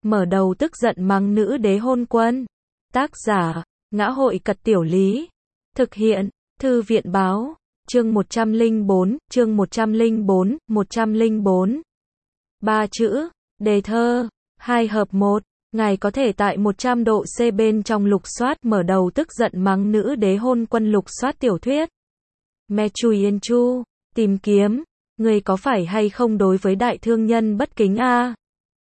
mở đầu tức giận mắng nữ đế hôn quân. Tác giả, Ngã hội Cật Tiểu Lý. Thực hiện, Thư viện Báo. Chương 104, chương 104, 104. 3 chữ, đề thơ, 2 hợp 1. Ngài có thể tại 100 độ C bên trong lục soát mở đầu tức giận mắng nữ đế hôn quân lục soát tiểu thuyết. Me Chui Yên Chu, tìm kiếm, người có phải hay không đối với đại thương nhân bất kính a?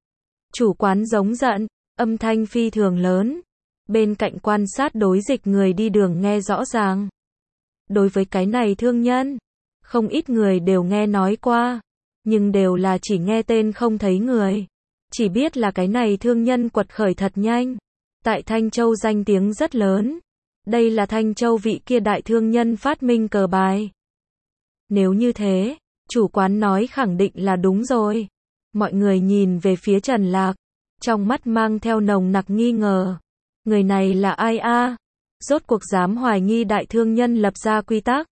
Chủ quán giống giận, âm thanh phi thường lớn. Bên cạnh quan sát đối dịch người đi đường nghe rõ ràng. Đối với cái này thương nhân, không ít người đều nghe nói qua, nhưng đều là chỉ nghe tên không thấy người. Chỉ biết là cái này thương nhân quật khởi thật nhanh. Tại Thanh Châu danh tiếng rất lớn. Đây là Thanh Châu vị kia đại thương nhân phát minh cờ bài. Nếu như thế, chủ quán nói khẳng định là đúng rồi. Mọi người nhìn về phía Trần Lạc, trong mắt mang theo nồng nặc nghi ngờ. Người này là ai a? Rốt cuộc dám hoài nghi đại thương nhân lập ra quy tắc.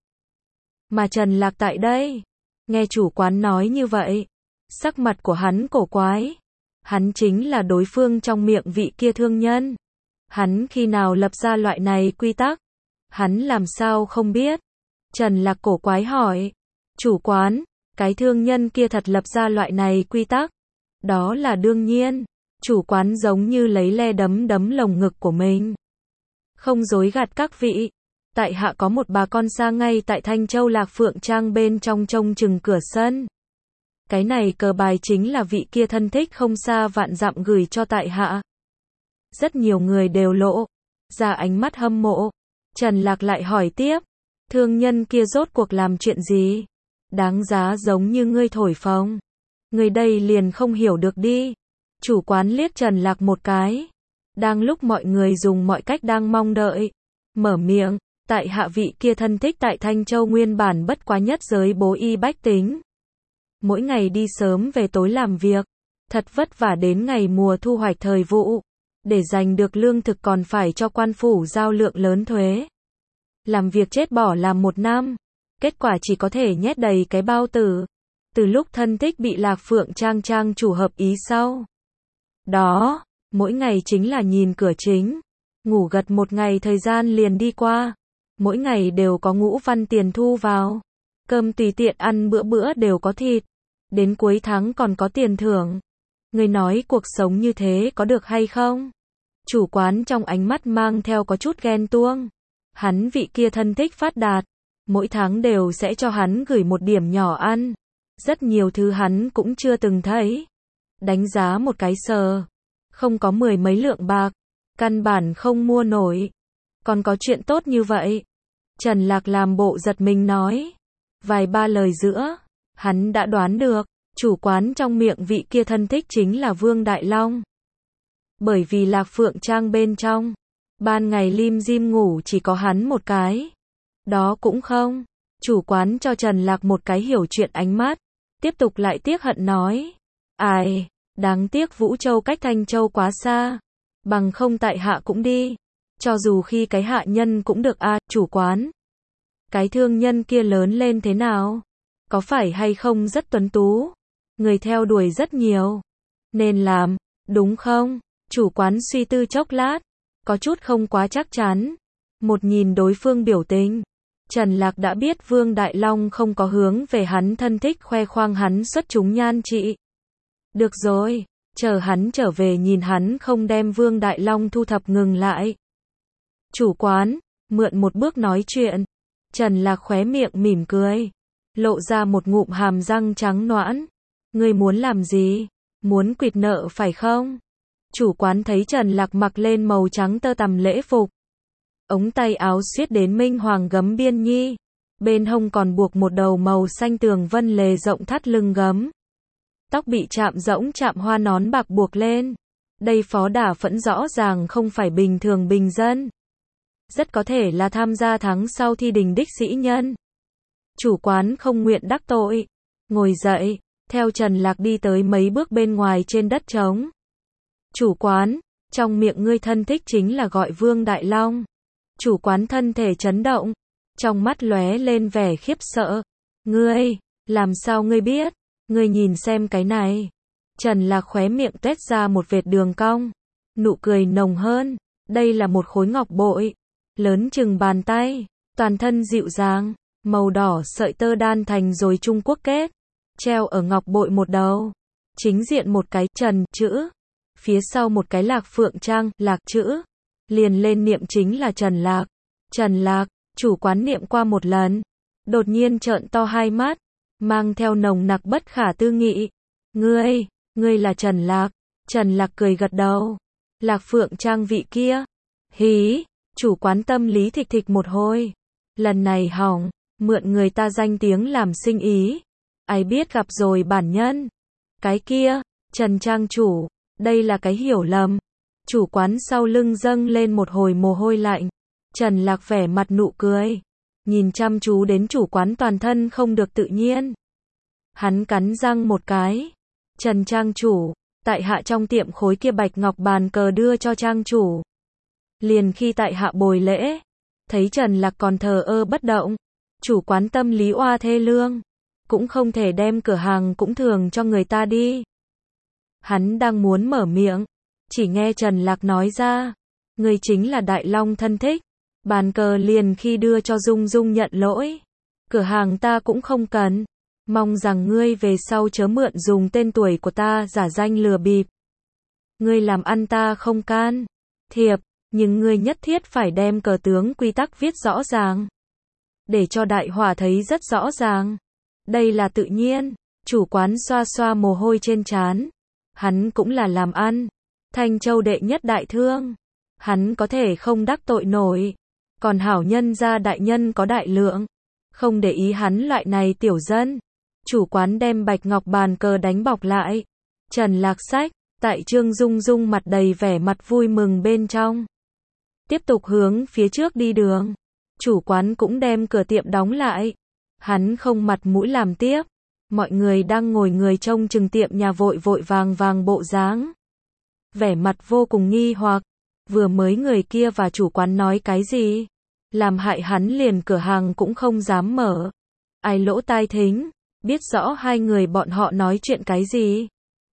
Mà Trần Lạc tại đây, nghe chủ quán nói như vậy, sắc mặt của hắn cổ quái. Hắn chính là đối phương trong miệng vị kia thương nhân. Hắn khi nào lập ra loại này quy tắc? Hắn làm sao không biết? Trần Lạc cổ quái hỏi. Chủ quán, cái thương nhân kia thật lập ra loại này quy tắc. Đó là đương nhiên. Chủ quán giống như lấy le đấm đấm lồng ngực của mình. Không dối gạt các vị. Tại hạ có một bà con xa ngay tại Thanh Châu Lạc Phượng Trang bên trong trông chừng cửa sân. Cái này cờ bài chính là vị kia thân thích không xa vạn dặm gửi cho tại hạ. Rất nhiều người đều lộ ra ánh mắt hâm mộ. Trần Lạc lại hỏi tiếp. Thương nhân kia rốt cuộc làm chuyện gì? Đáng giá giống như ngươi thổi phồng. Người đây liền không hiểu được đi. Chủ quán liếc Trần Lạc một cái. Đang lúc mọi người dùng mọi cách đang mong đợi. Mở miệng. Tại hạ vị kia thân thích tại Thanh Châu nguyên bản bất quá nhất giới bố y bách tính. Mỗi ngày đi sớm về tối làm việc. Thật vất vả đến ngày mùa thu hoạch thời vụ. Để giành được lương thực còn phải cho quan phủ giao lượng lớn thuế. Làm việc chết bỏ làm 1 năm. Kết quả chỉ có thể nhét đầy cái bao tử. Từ lúc thân thích bị Lạc Phượng Trang chủ hợp ý sau. Đó, mỗi ngày chính là nhìn cửa chính. Ngủ gật một ngày thời gian liền đi qua. Mỗi ngày đều có ngũ văn tiền thu vào. Cơm tùy tiện ăn bữa bữa đều có thịt. Đến cuối tháng còn có tiền thưởng. Người nói cuộc sống như thế có được hay không? Chủ quán trong ánh mắt mang theo có chút ghen tuông. Hắn vị kia thân thích phát đạt. Mỗi tháng đều sẽ cho hắn gửi một điểm nhỏ ăn. Rất nhiều thứ hắn cũng chưa từng thấy. Đánh giá một cái sờ. Không có 10 mấy lượng bạc. Căn bản không mua nổi. Còn có chuyện tốt như vậy. Trần Lạc làm bộ giật mình nói. Vài ba lời giữa. Hắn đã đoán được. Chủ quán trong miệng vị kia thân thích chính là Vương Đại Long. Bởi vì Lạc Phượng Trang bên trong. Ban ngày lim dim ngủ chỉ có hắn một cái. Đó cũng không. Chủ quán cho Trần Lạc một cái hiểu chuyện ánh mắt. Tiếp tục lại tiếc hận nói. Ai, đáng tiếc Vũ Châu cách Thanh Châu quá xa. Bằng không tại hạ cũng đi. Cho dù khi cái hạ nhân cũng được a, chủ quán. Cái thương nhân kia lớn lên thế nào? Có phải hay không rất tuấn tú? Người theo đuổi rất nhiều. Nên làm, đúng không? Chủ quán suy tư chốc lát. Có chút không quá chắc chắn. Một nhìn đối phương biểu tình. Trần Lạc đã biết Vương Đại Long không có hướng về hắn thân thích khoe khoang hắn xuất chúng nhan trị. Được rồi, chờ hắn trở về nhìn hắn không đem Vương Đại Long thu thập ngừng lại. Chủ quán, mượn một bước nói chuyện. Trần Lạc khóe miệng mỉm cười. Lộ ra một ngụm hàm răng trắng nõn. Ngươi muốn làm gì? Muốn quỵt nợ phải không? Chủ quán thấy Trần Lạc mặc lên màu trắng tơ tằm lễ phục. Ống tay áo xiết đến minh hoàng gấm biên nhi. Bên hông còn buộc một đầu màu xanh tường vân lề rộng thắt lưng gấm. Tóc bị chạm rỗng chạm hoa nón bạc buộc lên. Đây phó đả phẫn rõ ràng không phải bình thường bình dân. Rất có thể là tham gia tháng sau thi đình đích sĩ nhân. Chủ quán không nguyện đắc tội. Ngồi dậy, theo Trần Lạc đi tới mấy bước bên ngoài trên đất trống. Chủ quán, trong miệng ngươi thân thích chính là gọi Vương Đại Long. Chủ quán thân thể chấn động. Trong mắt lóe lên vẻ khiếp sợ. Ngươi, làm sao ngươi biết? Ngươi nhìn xem cái này. Trần Lạc khóe miệng tuét ra một vệt đường cong, nụ cười nồng hơn. Đây là một khối ngọc bội, lớn chừng bàn tay, toàn thân dịu dàng, màu đỏ sợi tơ đan thành rồi Trung Quốc kết, treo ở ngọc bội một đầu. Chính diện một cái Trần chữ, phía sau một cái Lạc Phượng Trang, Lạc chữ. Liền lên niệm chính là Trần Lạc. Trần Lạc, chủ quán niệm qua một lần, đột nhiên trợn to hai mắt, mang theo nồng nặc bất khả tư nghị. Ngươi là Trần Lạc. Trần Lạc cười gật đầu. Lạc Phượng Trang vị kia. Hí, chủ quán tâm lý thịch thịch một hồi. Lần này hỏng, mượn người ta danh tiếng làm sinh ý. Ai biết gặp rồi bản nhân. Cái kia, Trần Trang chủ, đây là cái hiểu lầm. Chủ quán sau lưng dâng lên một hồi mồ hôi lạnh. Trần Lạc vẻ mặt nụ cười, nhìn chăm chú đến chủ quán toàn thân không được tự nhiên. Hắn cắn răng một cái. Trần Trang chủ, tại hạ trong tiệm khối kia bạch ngọc bàn cờ đưa cho Trang chủ. Liền khi tại hạ bồi lễ, thấy Trần Lạc còn thờ ơ bất động, chủ quán tâm lý oa thê lương, cũng không thể đem cửa hàng cũng thường cho người ta đi. Hắn đang muốn mở miệng, chỉ nghe Trần Lạc nói ra, ngươi chính là Đại Long thân thích, bàn cờ liền khi đưa cho Dung Dung nhận lỗi, cửa hàng ta cũng không cần, mong rằng ngươi về sau chớ mượn dùng tên tuổi của ta giả danh lừa bịp. Ngươi làm ăn ta không can thiệp, nhưng ngươi nhất thiết phải đem cờ tướng quy tắc viết rõ ràng, để cho đại hỏa thấy rất rõ ràng. Đây là tự nhiên. Chủ quán xoa xoa mồ hôi trên trán. Hắn cũng là làm ăn, Thanh Châu đệ nhất đại thương, hắn có thể không đắc tội nổi. Còn hảo nhân gia đại nhân có đại lượng, không để ý hắn loại này tiểu dân. Chủ quán đem bạch ngọc bàn cờ đánh bọc lại. Trần Lạc sách, tại Trương Dung Dung mặt đầy vẻ mặt vui mừng bên trong. Tiếp tục hướng phía trước đi đường. Chủ quán cũng đem cửa tiệm đóng lại. Hắn không mặt mũi làm tiếp. Mọi người đang ngồi người trông chừng tiệm nhà vội vội vàng vàng bộ dáng. Vẻ mặt vô cùng nghi hoặc. Vừa mới người kia và chủ quán nói cái gì? Làm hại hắn liền cửa hàng cũng không dám mở. Ai lỗ tai thính, biết rõ hai người bọn họ nói chuyện cái gì?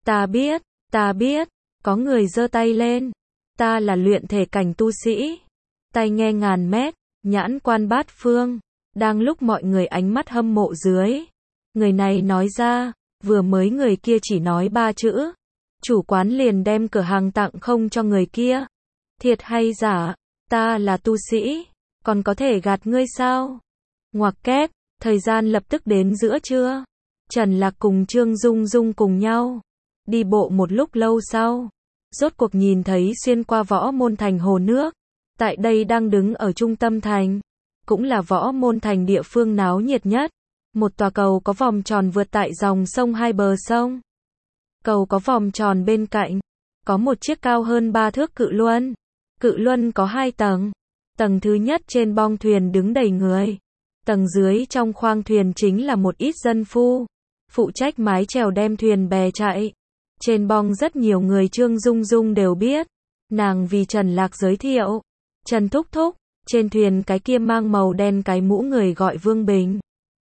Ta biết, có người giơ tay lên. Ta là luyện thể cảnh tu sĩ. Tai nghe ngàn mét, nhãn quan bát phương. Đang lúc mọi người ánh mắt hâm mộ dưới. Người này nói ra, vừa mới người kia chỉ nói 3 chữ. Chủ quán liền đem cửa hàng tặng không cho người kia. Thiệt hay giả, ta là tu sĩ, còn có thể gạt ngươi sao? Ngoặc kép, thời gian lập tức đến giữa trưa. Trần Lạc cùng Trương Dung Dung cùng nhau đi bộ một lúc lâu sau, rốt cuộc nhìn thấy xuyên qua Võ Môn Thành hồ nước. Tại đây đang đứng ở trung tâm thành, cũng là Võ Môn Thành địa phương náo nhiệt nhất. Một tòa cầu có vòng tròn vượt tại dòng sông hai bờ sông. Cầu có vòng tròn bên cạnh, có một chiếc cao hơn 3 thước cự luân. Cự luân có 2 tầng. Tầng thứ nhất trên bong thuyền đứng đầy người. Tầng dưới trong khoang thuyền chính là một ít dân phu, phụ trách mái chèo đem thuyền bè chạy. Trên bong rất nhiều người Trương Dung Dung đều biết. Nàng vì Trần Lạc giới thiệu. Trần Thúc Thúc, trên thuyền cái kia mang màu đen cái mũ người gọi Vương Bình.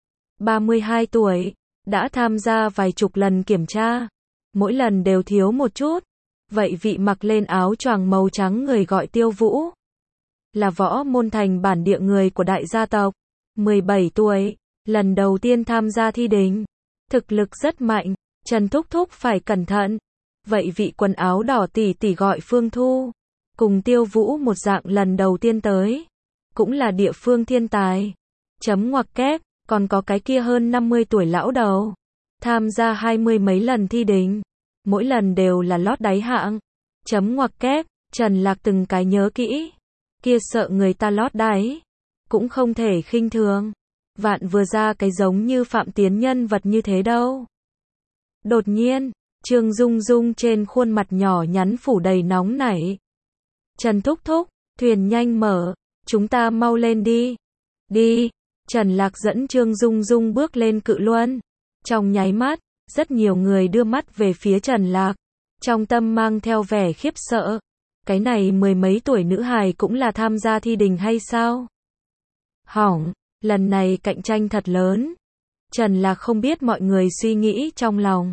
32 tuổi, đã tham gia vài chục lần kiểm tra. Mỗi lần đều thiếu một chút. Vậy vị mặc lên áo choàng màu trắng người gọi Tiêu Vũ. Là Võ Môn Thành bản địa người của đại gia tộc. 17 tuổi, lần đầu tiên tham gia thi đình. Thực lực rất mạnh, Trần Thúc Thúc phải cẩn thận. Vậy vị quần áo đỏ tỷ tỷ gọi Phương Thu. Cùng Tiêu Vũ một dạng lần đầu tiên tới. Cũng là địa phương thiên tài. Chấm ngoặc kép, còn có cái kia hơn 50 tuổi lão đầu. Tham gia 20 mấy lần thi đình. Mỗi lần đều là lót đáy hạng. Chấm ngoặc kép, Trần Lạc từng cái nhớ kỹ. Kia sợ người ta lót đáy. Cũng không thể khinh thường. Vạn vừa ra cái giống như Phạm Tiến nhân vật như thế đâu. Đột nhiên, Trương Dung Dung trên khuôn mặt nhỏ nhắn phủ đầy nóng nảy. Trần Thúc Thúc, thuyền nhanh mở, chúng ta mau lên đi. Đi. Trần Lạc dẫn Trương Dung Dung bước lên cự luân. Trong nháy mắt, rất nhiều người đưa mắt về phía Trần Lạc. Trong tâm mang theo vẻ khiếp sợ. Cái này 10 mấy tuổi nữ hài cũng là tham gia thi đình hay sao? Hỏng, lần này cạnh tranh thật lớn. Trần Lạc không biết mọi người suy nghĩ trong lòng.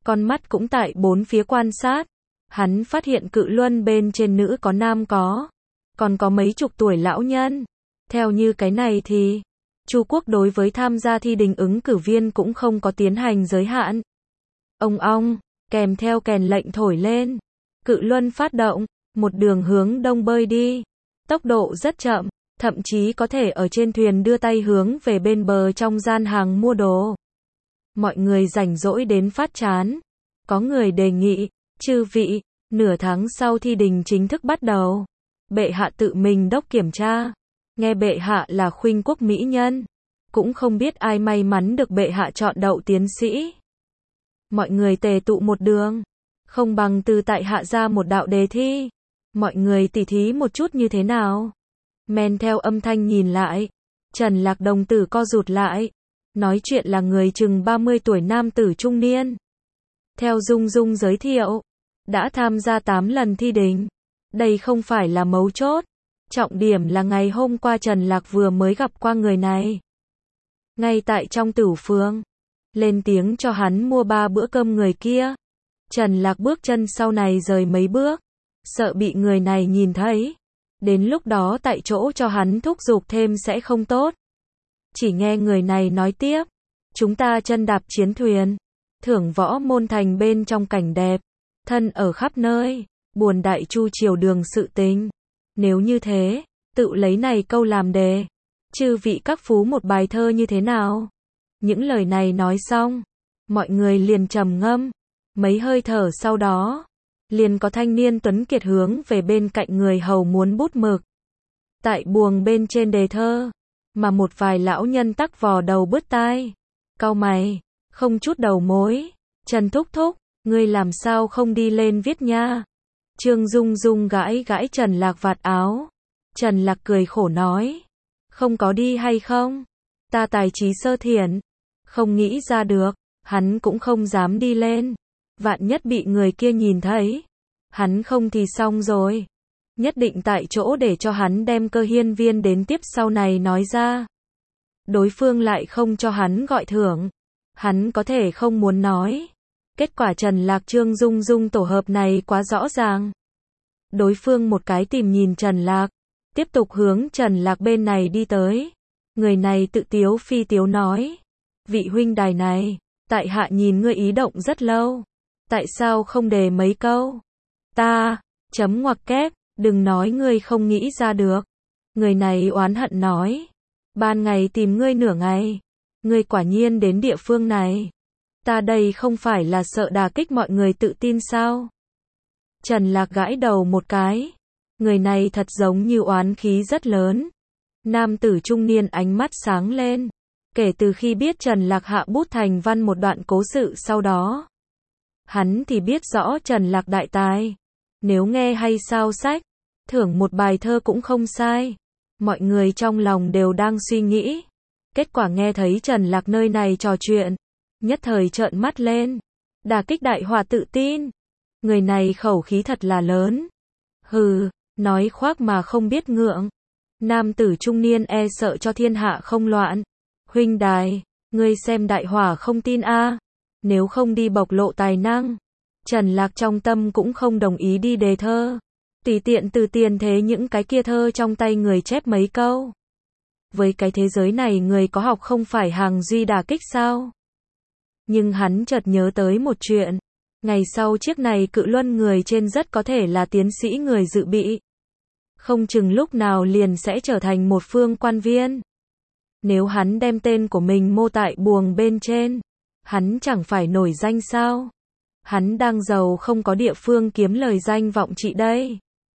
con mắt cũng tại bốn phía quan sát. Hắn phát hiện cự luân bên trên nữ có nam có, còn có mấy chục tuổi lão nhân. Theo như cái này thì, Chu quốc đối với tham gia thi đình ứng cử viên cũng không có tiến hành giới hạn. Ông ong, kèm theo kèn lệnh thổi lên. Cự luân phát động, một đường hướng đông bơi đi. Tốc độ rất chậm, thậm chí có thể ở trên thuyền đưa tay hướng về bên bờ trong gian hàng mua đồ. Mọi người rảnh rỗi đến phát chán. Có người đề nghị, chư vị, nửa tháng sau thi đình chính thức bắt đầu. Bệ hạ tự mình đốc kiểm tra. Nghe bệ hạ là khuynh quốc mỹ nhân. Cũng không biết ai may mắn được bệ hạ chọn đậu tiến sĩ. Mọi người tề tụ một đường. Không bằng từ tại hạ ra một đạo đề thi. Mọi người tỉ thí một chút như thế nào? Men theo âm thanh nhìn lại. Trần Lạc đồng tử co rụt lại. Nói chuyện là người chừng 30 tuổi nam tử trung niên. Theo Dung Dung giới thiệu, đã tham gia 8 lần thi đình. Đây không phải là mấu chốt. Trọng điểm là ngày hôm qua Trần Lạc vừa mới gặp qua người này. Ngay tại trong tửu phương. Lên tiếng cho hắn mua 3 bữa cơm người kia. Trần Lạc bước chân sau này rời mấy bước. Sợ bị người này nhìn thấy. Đến lúc đó tại chỗ cho hắn thúc giục thêm sẽ không tốt. Chỉ nghe người này nói tiếp. Chúng ta chân đạp chiến thuyền. Thưởng võ môn thành bên trong cảnh đẹp. Thân ở khắp nơi. Buồn đại chu triều đường sự tình. Nếu như thế, tự lấy này câu làm đề. Chư vị các phú một bài thơ như thế nào? Những lời này nói xong. Mọi người liền trầm ngâm. Mấy hơi thở sau đó. Liền có thanh niên tuấn kiệt hướng về bên cạnh người hầu muốn bút mực. Tại buồng bên trên đề thơ. Mà một vài lão nhân tắc vò đầu bứt tai. Cau mày, không chút đầu mối. Trần thúc thúc, ngươi làm sao không đi lên viết nha? Trương Dung Dung gãi gãi Trần Lạc vạt áo. Trần Lạc cười khổ nói. Không có đi hay không? Ta tài trí sơ thiển. Không nghĩ ra được. Hắn cũng không dám đi lên. Vạn nhất bị người kia nhìn thấy. Hắn không thì xong rồi. Nhất định tại chỗ để cho hắn đem cơ hiên viên đến tiếp sau này nói ra. Đối phương lại không cho hắn gọi thưởng. Hắn có thể không muốn nói. Kết quả Trần Lạc Trương Dung Dung tổ hợp này quá rõ ràng. Đối phương một cái tìm nhìn Trần Lạc. Tiếp tục hướng Trần Lạc bên này đi tới. Người này tự tiếu phi tiếu nói. Vị huynh đài này, tại hạ nhìn ngươi ý động rất lâu. Tại sao không đề mấy câu? Ta, chấm ngoặc kép, đừng nói ngươi không nghĩ ra được. Người này oán hận nói. Ban ngày tìm ngươi nửa ngày. Ngươi quả nhiên đến địa phương này. Ta đây không phải là sợ đả kích mọi người tự tin sao? Trần Lạc gãi đầu một cái. Người này thật giống như oán khí rất lớn. Nam tử trung niên ánh mắt sáng lên. Kể từ khi biết Trần Lạc hạ bút thành văn một đoạn cố sự sau đó. Hắn thì biết rõ Trần Lạc đại tài. Nếu nghe hay sao sách, thưởng một bài thơ cũng không sai. Mọi người trong lòng đều đang suy nghĩ. Kết quả nghe thấy Trần Lạc nơi này trò chuyện. Nhất thời trợn mắt lên. Đả kích đại hòa tự tin. Người này khẩu khí thật là lớn. Hừ, nói khoác mà không biết ngượng. Nam tử trung niên e sợ cho thiên hạ không loạn. Huynh đài, ngươi xem đại hỏa không tin a? Nếu không đi bộc lộ tài năng. Trần Lạc trong tâm cũng không đồng ý đi đề thơ. Tùy tiện từ tiền thế những cái kia thơ trong tay người chép mấy câu. Với cái thế giới này người có học không phải hàng duy đả kích sao? Nhưng hắn chợt nhớ tới một chuyện. Ngày sau chiếc này cự luân người trên rất có thể là tiến sĩ người dự bị. Không chừng lúc nào liền sẽ trở thành một phương quan viên. Nếu hắn đem tên của mình mô tại buồng bên trên, hắn chẳng phải nổi danh sao? Hắn đang giàu không có địa phương kiếm lời danh vọng trị đây.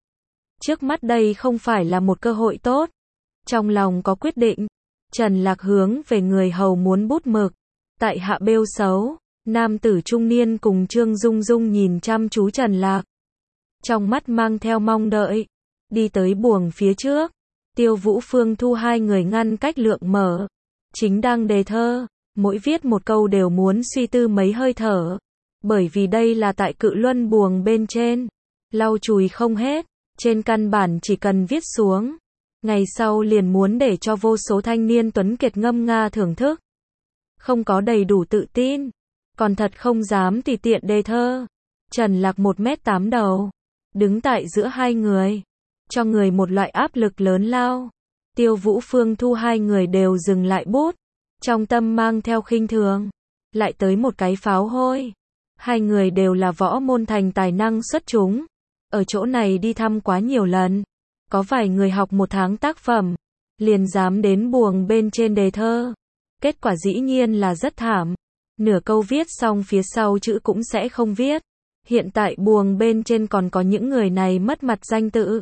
Trước mắt đây không phải là một cơ hội tốt. Trong lòng có quyết định, Trần Lạc hướng về người hầu muốn bút mực. Tại hạ bêu xấu, nam tử trung niên cùng Trương Dung Dung nhìn chăm chú Trần Lạc. Trong mắt mang theo mong đợi. Đi tới buồng phía trước. Tiêu Vũ Phương Thu hai người ngăn cách lượng mở. Chính đang đề thơ. Mỗi viết một câu đều muốn suy tư mấy hơi thở. Bởi vì đây là tại cự luân buồng bên trên. Lau chùi không hết. Trên căn bản chỉ cần viết xuống. Ngày sau liền muốn để cho vô số thanh niên tuấn kiệt ngâm nga thưởng thức. Không có đầy đủ tự tin. còn thật không dám tùy tiện đề thơ. Trần Lạc 1m8 đầu, đứng tại giữa hai người, cho người một loại áp lực lớn lao. Tiêu Vũ Phương Thu hai người đều dừng lại bút, trong tâm mang theo khinh thường. Lại tới một cái pháo hôi. Hai người đều là võ môn thành tài năng xuất chúng. Ở chỗ này đi thăm quá nhiều lần. Có vài người học 1 tháng tác phẩm, liền dám đến buồng bên trên đề thơ. Kết quả dĩ nhiên là rất thảm. Nửa câu viết xong phía sau chữ cũng sẽ không viết. Hiện tại buồng bên trên còn có những người này mất mặt danh tự.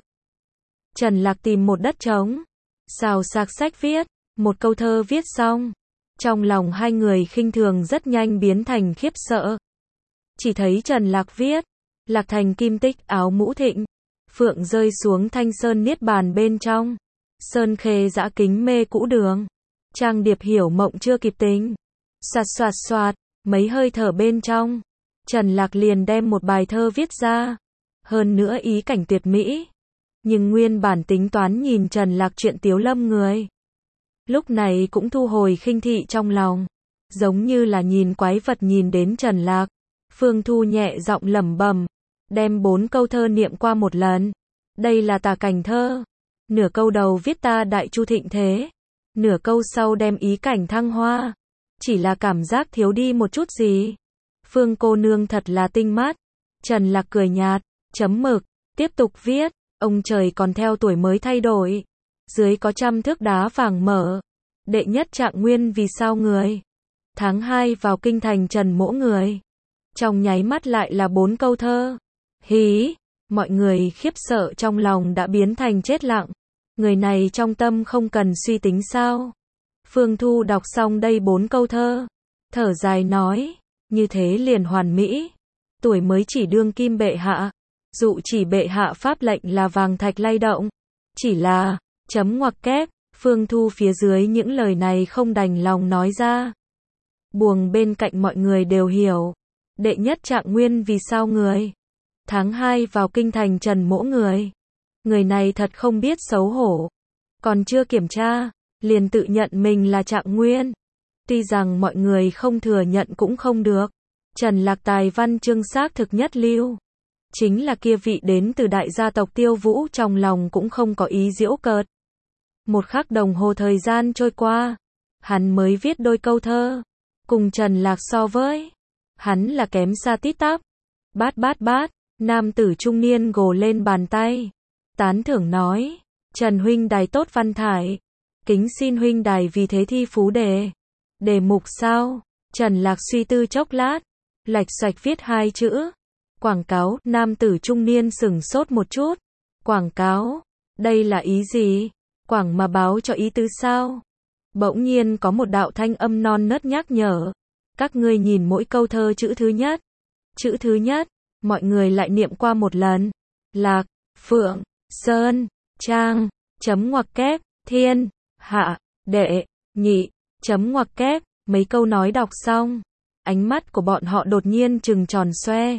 Trần Lạc tìm một đất trống, xào sạc sách viết, một câu thơ viết xong. Trong lòng hai người khinh thường rất nhanh biến thành khiếp sợ. Chỉ thấy Trần Lạc viết, Lạc thành kim tích áo mũ thịnh, phượng rơi xuống thanh sơn niết bàn bên trong, sơn khê dã kính mê cũ đường, trang điệp hiểu mộng chưa kịp tính. Soạt soạt soạt, mấy hơi thở bên trong, Trần Lạc liền đem một bài thơ viết ra, hơn nữa ý cảnh tuyệt mỹ. Nhưng nguyên bản tính toán nhìn Trần Lạc chuyện tiếu lâm người, lúc này cũng thu hồi khinh thị trong lòng, giống như là nhìn quái vật nhìn đến Trần Lạc. Phương Thu nhẹ giọng lẩm bẩm, đem 4 câu thơ niệm qua một lần. Đây là tả cảnh thơ. Nửa câu đầu viết ta đại chu thịnh thế, nửa câu sau đem ý cảnh thăng hoa. Chỉ là cảm giác thiếu đi một chút gì. Phương cô nương thật là tinh mắt. Trần Lạc cười nhạt, chấm mực, tiếp tục viết. Ông trời còn theo tuổi mới thay đổi. Dưới có 100 thước đá vàng mở. Đệ nhất Trạng Nguyên vì sao người. Tháng 2 vào kinh thành Trần Mỗ người. Trong nháy mắt lại là 4 câu thơ. Hí, mọi người khiếp sợ trong lòng đã biến thành chết lặng. Người này trong tâm không cần suy tính sao? Phương Thu đọc xong đây 4 câu thơ, thở dài nói, như thế liền hoàn mỹ. Tuổi mới chỉ đương kim bệ hạ, dụ chỉ bệ hạ pháp lệnh là vàng thạch lay động. Chỉ là, chấm ngoặc kép, Phương Thu phía dưới những lời này không đành lòng nói ra. Buồng bên cạnh mọi người đều hiểu. Đệ nhất Trạng Nguyên vì sao người. Tháng 2 vào kinh thành Trần Mỗ người. Người này thật không biết xấu hổ. Còn chưa kiểm tra, liền tự nhận mình là Trạng Nguyên. Tuy rằng mọi người không thừa nhận cũng không được. Trần Lạc tài văn chương xác thực nhất lưu. Chính là kia vị đến từ đại gia tộc Tiêu Vũ trong lòng cũng không có ý giễu cợt. Một khắc đồng hồ thời gian trôi qua, hắn mới viết đôi câu thơ. Cùng Trần Lạc so với, hắn là kém xa tít tắp. Bát bát bát, nam tử trung niên gồ lên bàn tay. Tán thưởng nói, Trần huynh đài tốt văn thải. Kính xin huynh đài vì thế thi phú đề. Đề mục sao? Trần Lạc suy tư chốc lát, lạch xoạch viết 2 chữ. Quảng cáo. Nam tử trung niên sửng sốt một chút. Quảng cáo? Đây là ý gì? Quảng mà báo cho ý tứ sao? Bỗng nhiên có một đạo thanh âm non nớt nhắc nhở. Các ngươi nhìn mỗi câu thơ chữ thứ nhất. Chữ thứ nhất, mọi người lại niệm qua một lần. Lạc, phượng, sơn, trang, chấm ngoặc kép, thiên, hạ, đệ, nhị, chấm ngoặc kép. Mấy câu nói đọc xong, ánh mắt của bọn họ đột nhiên trừng tròn xoe.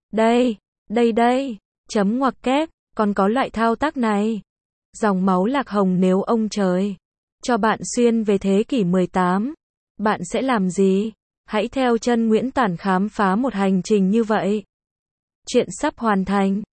Đây, chấm ngoặc kép, còn có loại thao tác này. Dòng máu Lạc Hồng nếu ông trời cho bạn xuyên về thế kỷ 18, bạn sẽ làm gì? Hãy theo chân Nguyễn Tản khám phá một hành trình như vậy. Chuyện sắp hoàn thành.